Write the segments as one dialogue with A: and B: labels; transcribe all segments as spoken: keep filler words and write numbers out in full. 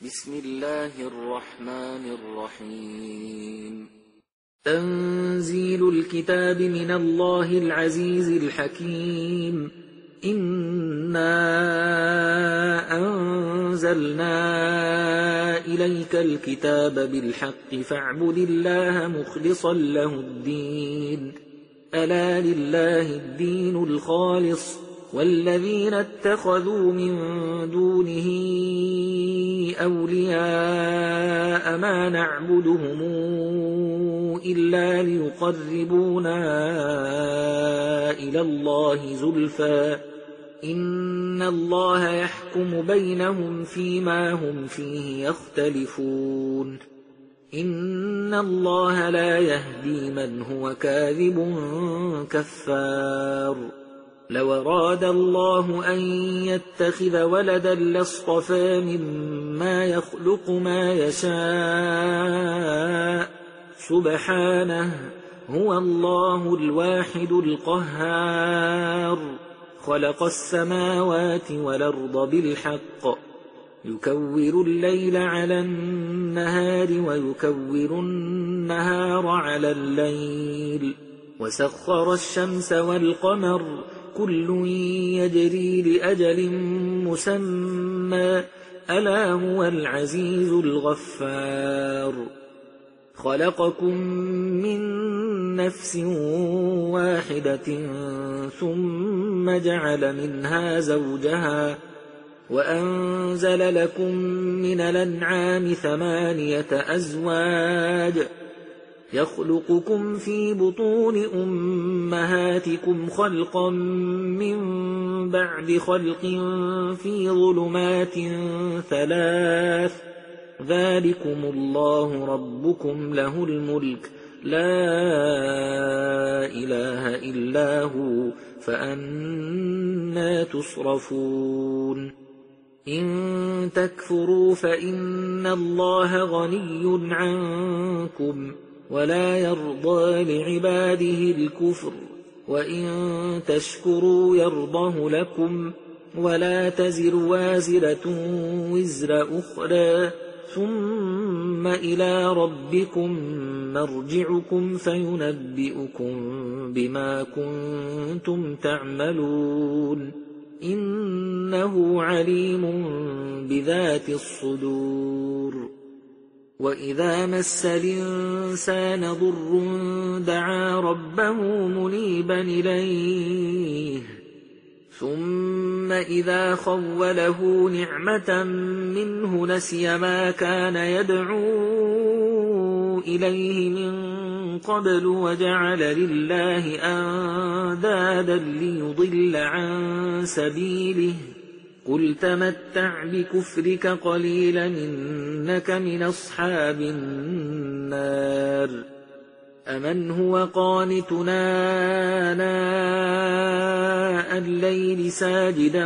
A: بسم الله الرحمن الرحيم تنزيل الكتاب من الله العزيز الحكيم إنا أنزلنا إليك الكتاب بالحق فاعبد الله مخلصا له الدين ألا لله الدين الخالص والذين اتخذوا من دونه أولياء ما نعبدهم إلا ليقربونا إلى الله زلفى إن الله يحكم بينهم فيما هم فيه يختلفون إن الله لا يهدي من هو كاذب كفار لو أراد الله أن يتخذ ولدا لاصطفى مما يخلق ما يشاء سبحانه هو الله الواحد القهار خلق السماوات والأرض بالحق يكور الليل على النهار ويكور النهار على الليل وسخر الشمس والقمر كل يجري لأجل مسمى ألا هو العزيز الغفار خلقكم من نفس واحدة ثم جعل منها زوجها وأنزل لكم من الأنعام ثمانية أزواج يخلقكم في بطون أمهاتكم خلقا من بعد خلق في ظلمات ثلاث ذلكم الله ربكم له الملك لا إله إلا هو فأنى تصرفون إن تكفروا فإن الله غني عنكم ولا يرضى لعباده الكفر وإن تشكروا يرضه لكم ولا تزر وازرة وزر أخرى ثم إلى ربكم مرجعكم فينبئكم بما كنتم تعملون إنه عليم بذات الصدور وإذا مس الإنسان ضر دعا ربه منيبا إليه ثم إذا خوله نعمة منه نسي ما كان يدعو إليه من قبل وجعل لله أندادا ليضل عن سبيله قل تمتع بكفرك قليلا إنك من أصحاب النار أمن هو قانتنا آناء الليل ساجدا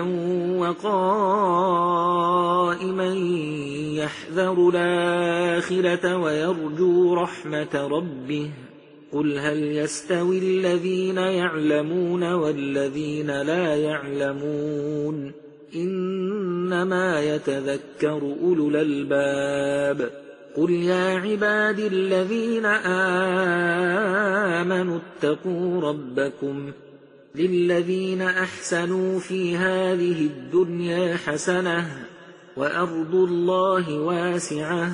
A: وقائما يحذر الآخرة ويرجو رحمة ربه قل هل يستوي الذين يعلمون والذين لا يعلمون إنما يتذكر أولو الألباب قل يا عباد الذين آمنوا اتقوا ربكم للذين أحسنوا في هذه الدنيا حسنة وأرض الله واسعة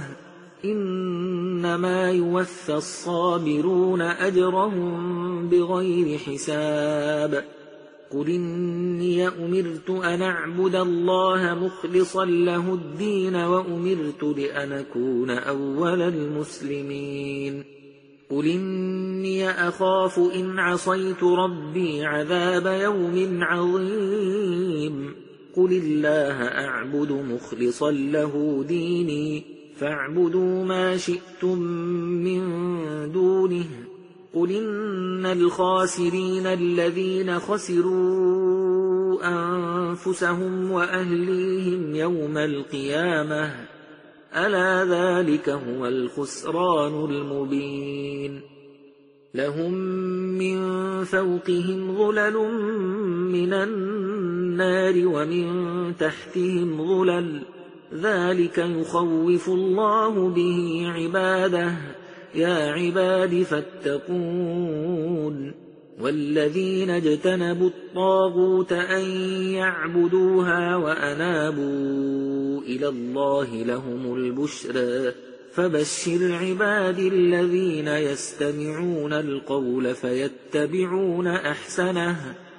A: إنما يوفى الصابرون أجرهم بغير حساب قل إني أمرت أن أعبد الله مخلصا له الدين وأمرت لأن أكون أول المسلمين قل إني أخاف إن عصيت ربي عذاب يوم عظيم قل الله أعبد مخلصا له ديني فاعبدوا ما شئتم من دونه قل إن الخاسرين الذين خسروا أنفسهم وأهليهم يوم القيامة ألا ذلك هو الخسران المبين لهم من فوقهم ظلل من النار ومن تحتهم ظلل ذلك يخوف الله به عباده يا عباد فاتقون والذين اجتنبوا الطاغوت أن يعبدوها وأنابوا إلى الله لهم البشرى فبشر عبادي الذين يستمعون القول فيتبعون أحسنه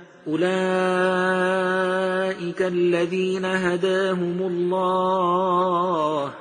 A: أولئك الذين هداهم الله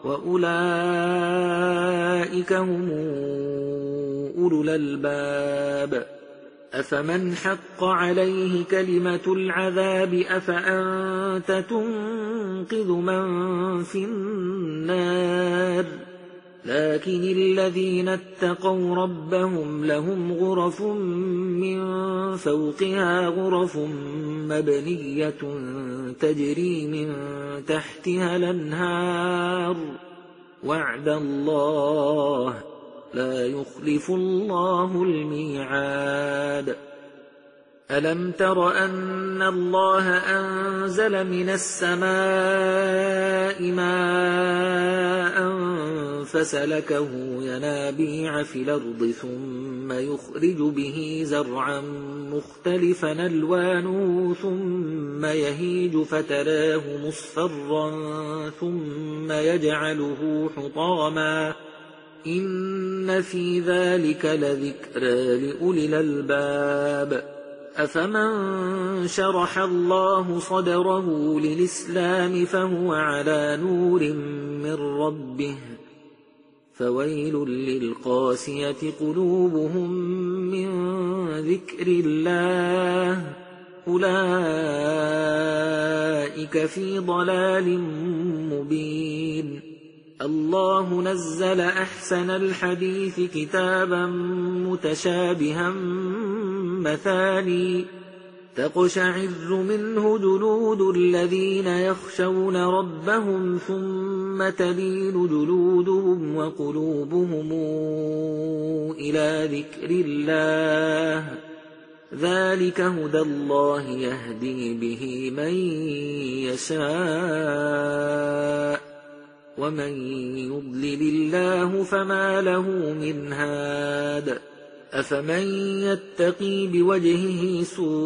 A: وأولئك هم أولو الألباب أفمن حق عليه كلمة العذاب أفأنت تنقذ من في النار لكن الذين اتقوا ربهم لهم غرف من فوقها غرف مبنية تجري من تحتها الأنهار وعد الله لا يخلف الله الميعاد ألم تر أن الله أنزل من السماء ماء فسلكه ينابيع في الأرض ثم يخرج به زرعا مختلفا ألوانه ثم يهيج فتراه مصفرا ثم يجعله حطاما إن في ذلك لذكرى لأولي الألباب أفمن شرح الله صدره للإسلام فهو على نور من ربه فويل للقاسية قلوبهم من ذكر الله أولئك في ضلال مبين الله نزل أحسن الحديث كتابا متشابها مثاني تقشعر منه جلود الذين يخشون ربهم ثم تلين جلودهم وقلوبهم إلى ذكر الله ذلك هدى الله يهدي به من يشاء ومن يضلل الله فما له من هاد أفمن يتقي بوجهه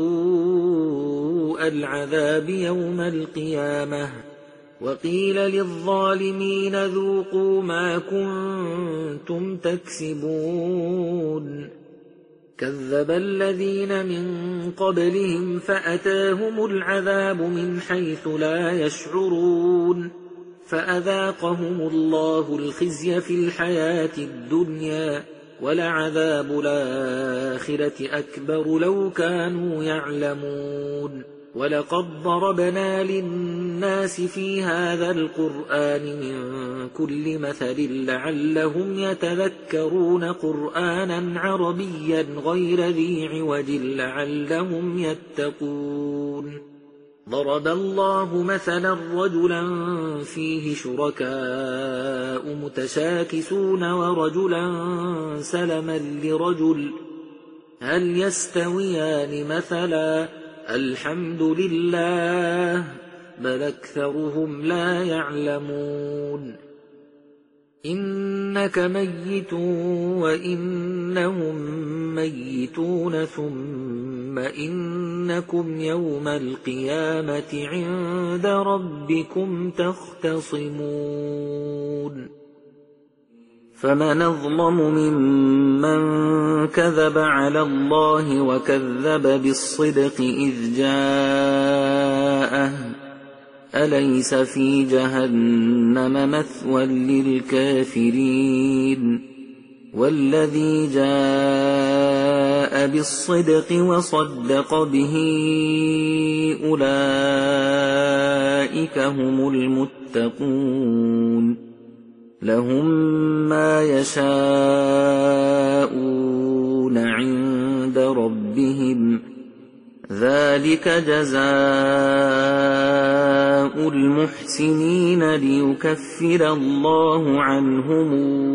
A: سوء العذاب يوم القيامة وقيل للظالمين ذوقوا ما كنتم تكسبون كذب الذين من قبلهم فأتاهم العذاب من حيث لا يشعرون فأذاقهم الله الخزي في الحياة الدنيا ولعذاب الآخرة أكبر لو كانوا يعلمون ولقد ضربنا للناس في هذا القرآن من كل مثل لعلهم يتذكرون قرآنا عربيا غير ذي عوج لعلهم يتقون ضرب الله مثلا رجلا فيه شركاء متشاكسون ورجلا سلما لرجل هل يستويان مثلا الحمد لله بل أكثرهم لا يعلمون إنك ميت وإنهم ميتون ثم إنكم يوم القيامة عند ربكم تختصمون فمن أظلم ممن كذب على الله وكذب بالصدق إذ جاءه أليس في جهنم مثوى للكافرين والذي جاء بالصدق وصدق به أولئك هم المتقون لهم ما يشاءون عند ربهم ذلك جزاء المحسنين ليكفر الله عنهم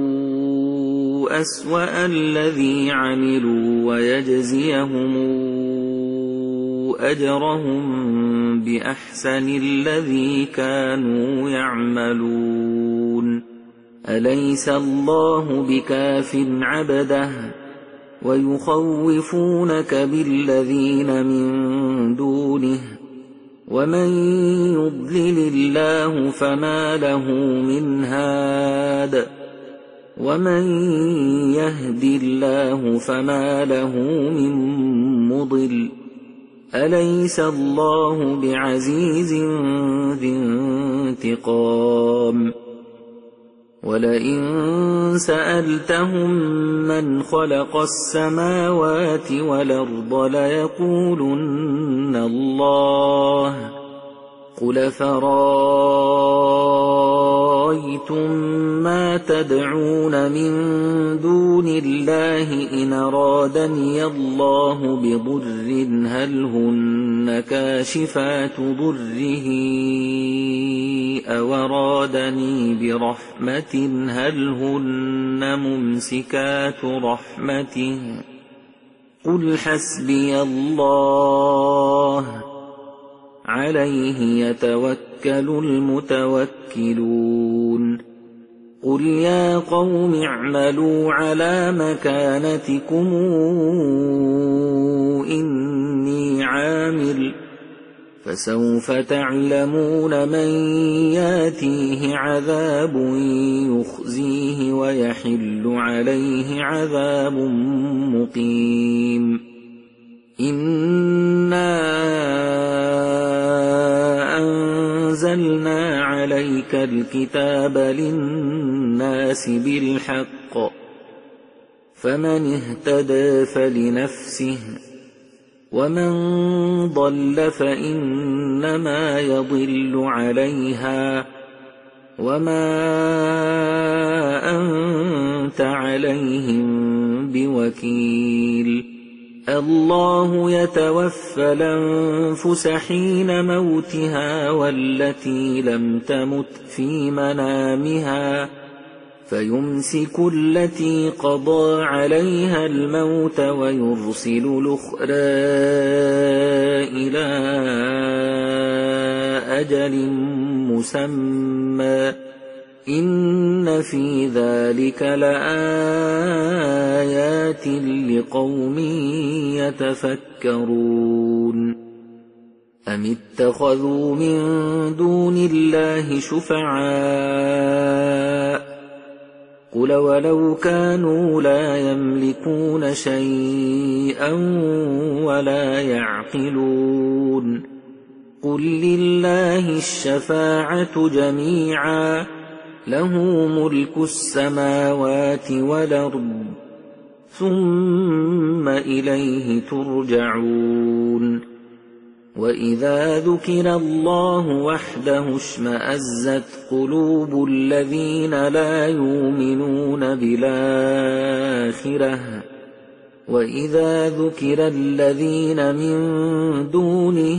A: أسوأ الذي عملوا ويجزيهم أجرهم بِأَحْسَنِ الَّذِي كَانُوا يَعْمَلُونَ أَلَيْسَ اللَّهُ بِكَافٍ عَبْدَهُ وَيُخَوِّفُونَكَ بِالَّذِينَ مِن دُونِهِ وَمَن يُضْلِلِ اللَّهُ فَمَا لَهُ مِنْ هَادٍ وَمَن يَهْدِ اللَّهُ فَمَا لَهُ مِن مُّضِلٍّ أَلَيْسَ اللَّهُ بِعَزِيزٍ ذِي انتِقَامٍ وَلَئِن سَأَلْتَهُم مَّنْ خَلَقَ السَّمَاوَاتِ وَالْأَرْضَ لَيَقُولُنَّ اللَّهُ قُلْ فَرَأَيْتُم مَّا تَدْعُونَ مِن دُونِ اللَّهِ إِنْ أَرَادَنِيَ اللَّهُ بِضُرٍّ هَلْ هُنَّ كَاشِفَاتُ ضُرِّهِ أَوْ أَرَادَنِي بِرَحْمَةٍ هَلْ هُنَّ مُمْسِكَاتُ رَحْمَتِهِ قُلْ حَسْبِيَ اللَّهُ عَلَيْهِ يَتَوَكَّلُ الْمُتَوَكِّلُونَ قُلْ يَا قَوْمِ اعْمَلُوا عَلَى مَكَانَتِكُمْ إِنِّي عَامِلٌ فَسَوْفَ تَعْلَمُونَ مَن يَأْتِيهِ عَذَابٌ يُخْزِيهِ وَيَحِلُّ عَلَيْهِ عَذَابٌ مُّقِيمٌ إِنَّا أَنزَلْنَا عَلَيْكَ الْكِتَابَ لِلنَّاسِ بِالْحَقِّ فَمَنِ اهْتَدَىٰ فَلِنَفْسِهِ وَمَن ضَلَّ فَإِنَّمَا يَضِلُّ عَلَيْهَا وَمَا أَنتَ عَلَيْهِم بِوَكِيلٍ اللَّهُ يَتَوَفَّى الْأَنفُسَ حِينَ مَوْتِهَا وَالَّتِي لَمْ تَمُتْ فِي مَنَامِهَا فَيُمْسِكُ الَّتِي قَضَىٰ عَلَيْهَا الْمَوْتَ وَيُرْسِلُ الْأُخْرَىٰ إِلَىٰ أَجَلٍ مُّسَمًّى إِنَّ فِي ذَٰلِكَ لَآيَاتٍ لِّقَوْمٍ يَتَفَكَّرُونَ أَمِ اتَّخَذُوا مِن دُونِ اللَّهِ شُفَعَاءَ قُلْ وَلَوْ كَانُوا لَا يَمْلِكُونَ شَيْئًا وَلَا يَعْقِلُونَ قُل لِّلَّهِ الشَّفَاعَةُ جَمِيعًا لَّهُ مُلْكُ السَّمَاوَاتِ وَالْأَرْضِ ثُمَّ إِلَيْهِ تُرْجَعُونَ وَإِذَا ذُكِرَ اللَّهُ وَحْدَهُ اشْمَأَزَّتْ قُلُوبُ الَّذِينَ لَا يُؤْمِنُونَ بِالْآخِرَةِ وَإِذَا ذُكِرَ الَّذِينَ مِن دُونِهِ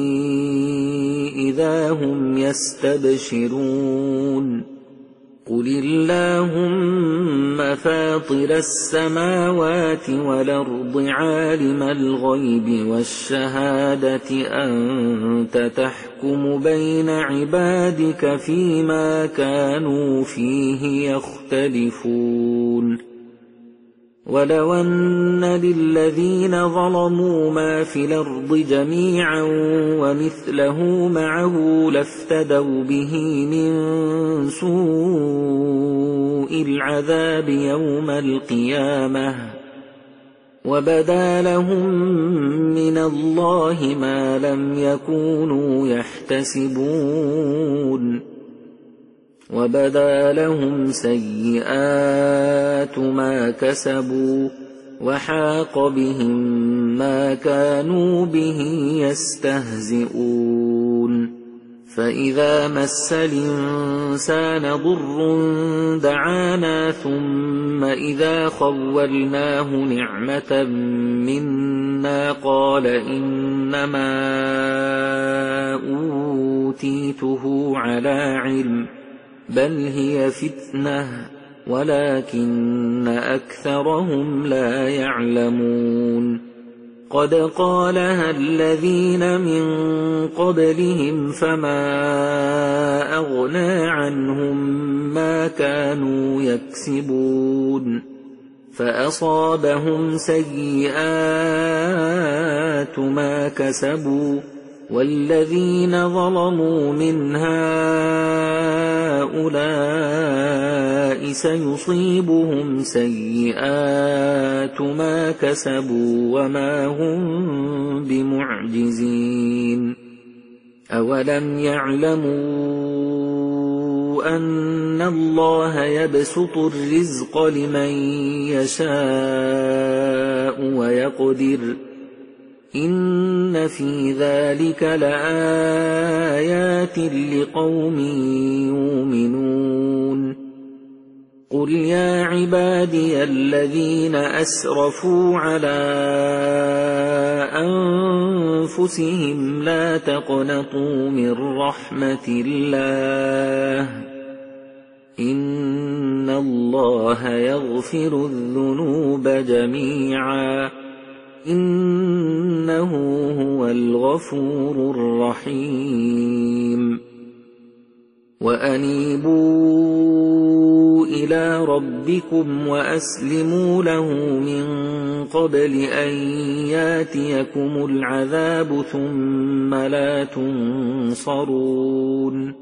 A: إِذَا هُمْ يَسْتَبْشِرُونَ قُلِ اللَّهُمَّ فَاطِرَ السَّمَاوَاتِ وَالْأَرْضِ عَالِمَ الْغَيْبِ وَالشَّهَادَةِ أَنتَ تَحْكُمُ بَيْنَ عِبَادِكَ فِيمَا كَانُوا فِيهِ يَخْتَلِفُونَ وَلَوْ أَنَّ لِلَّذِينَ ظَلَمُوا مَا فِي الْأَرْضِ جَمِيعًا وَمِثْلَهُ مَعَهُ لَافْتَدَوْا بِهِ مِن سُوءِ الْعَذَابِ يَوْمَ الْقِيَامَةِ وَبَدَا لَهُم مِّنَ اللَّهِ مَا لَمْ يَكُونُوا يَحْتَسِبُونَ وَبَدَا لَهُمْ سَيِّئَاتُ مَا كَسَبُوا وَحَاقَ بِهِم مَّا كَانُوا بِهِ يَسْتَهْزِئُونَ فَإِذَا مَسَّ الْإِنسَانَ ضُرٌّ دَعَانَا ثُمَّ إِذَا خَوَّلْنَاهُ نِعْمَةً مِّنَّا قَالَ إِنَّمَا أُوتِيتُهُ عَلَىٰ عِلْمٍ بَلْ هِيَ فِتْنَةٌ وَلَٰكِنَّ أَكْثَرَهُمْ لَا يَعْلَمُونَ قد قالها الذين من قبلهم فما أغنى عنهم ما كانوا يكسبون فأصابهم سيئات ما كسبوا والذين ظلموا من هؤلاء سيصيبهم سيئات ما كسبوا وما هم بمعجزين أولم يعلموا أن الله يبسط الرزق لمن يشاء ويقدر إن في ذلك لآيات لقوم يؤمنون قل يا عبادي الذين أسرفوا على أنفسهم لا تقنطوا من رحمة الله إن الله يغفر الذنوب جميعا إنه هو الغفور الرحيم وأنيبوا إلى ربكم وأسلموا له من قبل أن ياتيكم العذاب ثم لا تنصرون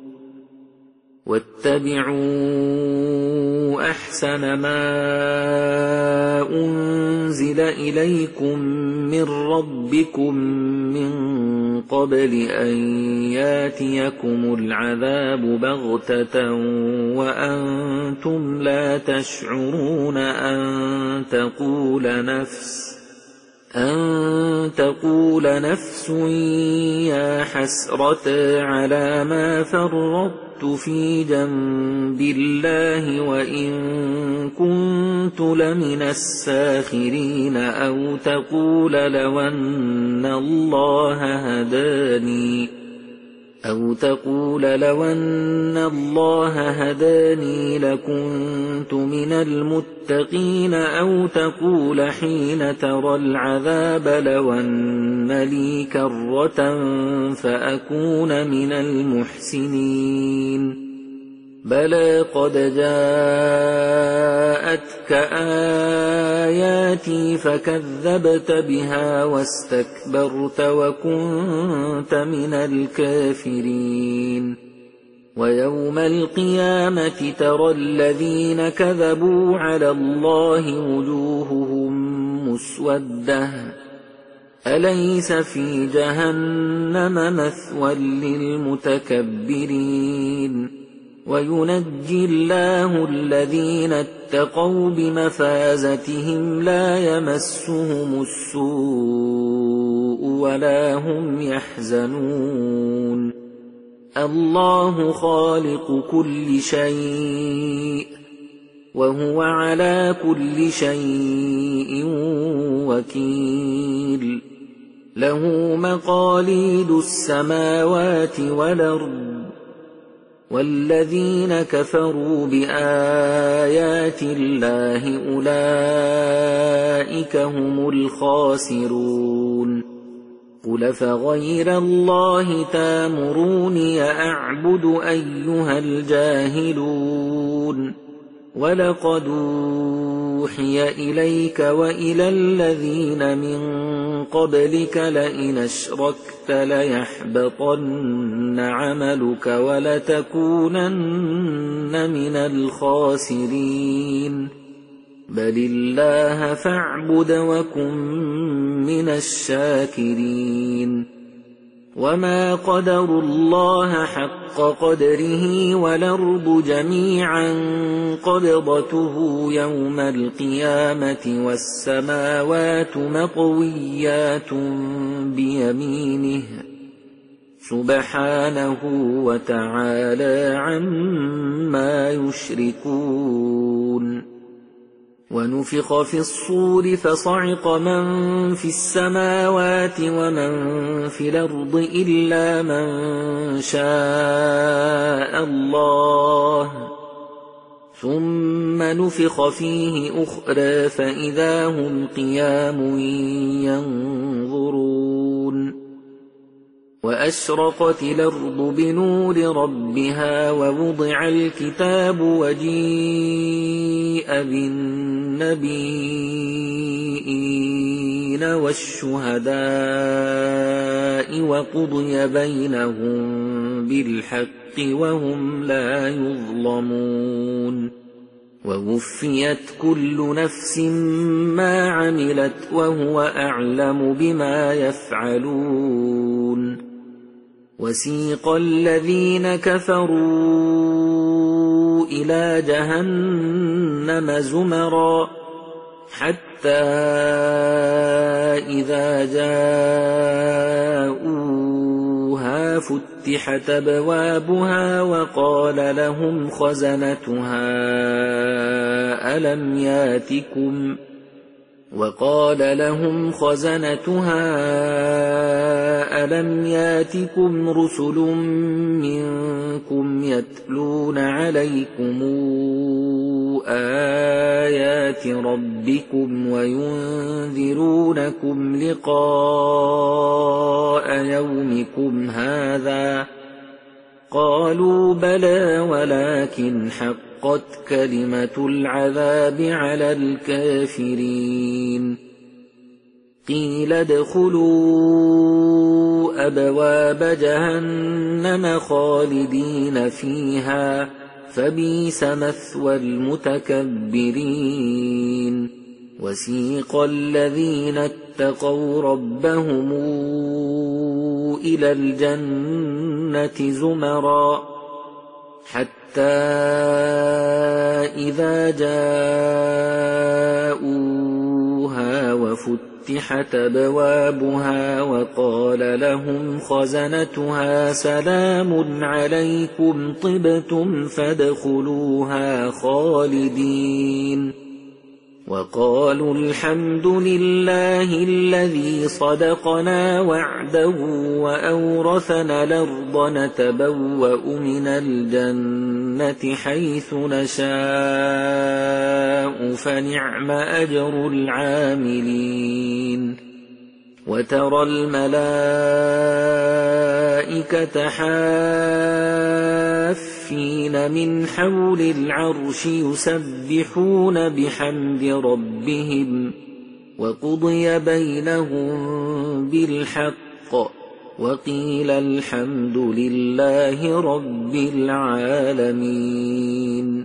A: واتبعوا أحسن ما أنزل إليكم من ربكم من قبل أن ياتيكم العذاب بغتة وأنتم لا تشعرون أن تقول نفس أن تقول نفس يا حسرة على ما فرطت في جنب الله وإن كنت لمن الساخرين أو تقول لو أن الله هداني أو تقول لو أن الله هداني لكنت من المتقين أو تقول حين ترى العذاب لو أن لي كرة فأكون من المحسنين بلى قد جاءتك آياتي فكذبت بها واستكبرت وكنت من الكافرين ويوم القيامة ترى الذين كذبوا على الله وجوههم مسودة أليس في جهنم مثوى للمتكبرين وينجي الله الذين اتقوا بمفازتهم لا يمسهم السوء ولا هم يحزنون الله خالق كل شيء وهو على كل شيء وكيل له مقاليد السماوات والأرض والذين كفروا بآيات الله أولئك هم الخاسرون قل فغير الله تامروني أعبد أيها الجاهلون ولقد أوحي إليك وإلى الذين من قبلك لئن أشركت ليحبطن عملك ولتكونن من الخاسرين بل الله فاعبد وكن من الشاكرين وما قدروا الله حق قدره والأرض جميعا قبضته يوم القيامة والسماوات مطويات بيمينه سبحانه وتعالى عما يشركون ونفخ في الصور فصعق من في السماوات ومن في الأرض إلا من شاء الله ثم نفخ فيه أخرى فإذا هم قيام ينظرون وأشرقت الأرض بنور ربها ووضع الكتاب وجيء بالنبيين والشهداء وقضي بينهم بالحق وهم لا يظلمون ووفيت كل نفس ما عملت وهو أعلم بما يفعلون وسيق الذين كفروا إلى جهنم زمرا حتى إذا جاءوها فتحت أبوابها وقال لهم خزنتها ألم ياتكم وقال لهم خزنتها ألم ياتكم رسل منكم يتلون عليكم آيات ربكم وينذرونكم لقاء يومكم هذا قالوا بلى ولكن حقت كلمة العذاب على الكافرين قيل ادخلوا أبواب جهنم خالدين فيها فبئس مثوى المتكبرين وسيق الذين اتقوا ربهم إلى الجنة زمرا حتى إذا جاءوها وفتحت أبوابها وقال لهم خزنتها سلام عليكم طبتم فادخلوها خالدين وقالوا الحمد لله الذي صدقنا وعده وأورثنا الأرض نتبوأ من الجنة حيث نشاء فنعم أجر العاملين وترى الملائكة حافين من حول العرش يسبحون بحمد ربهم وقضي بينهم بالحق وقيل الحمد لله رب العالمين.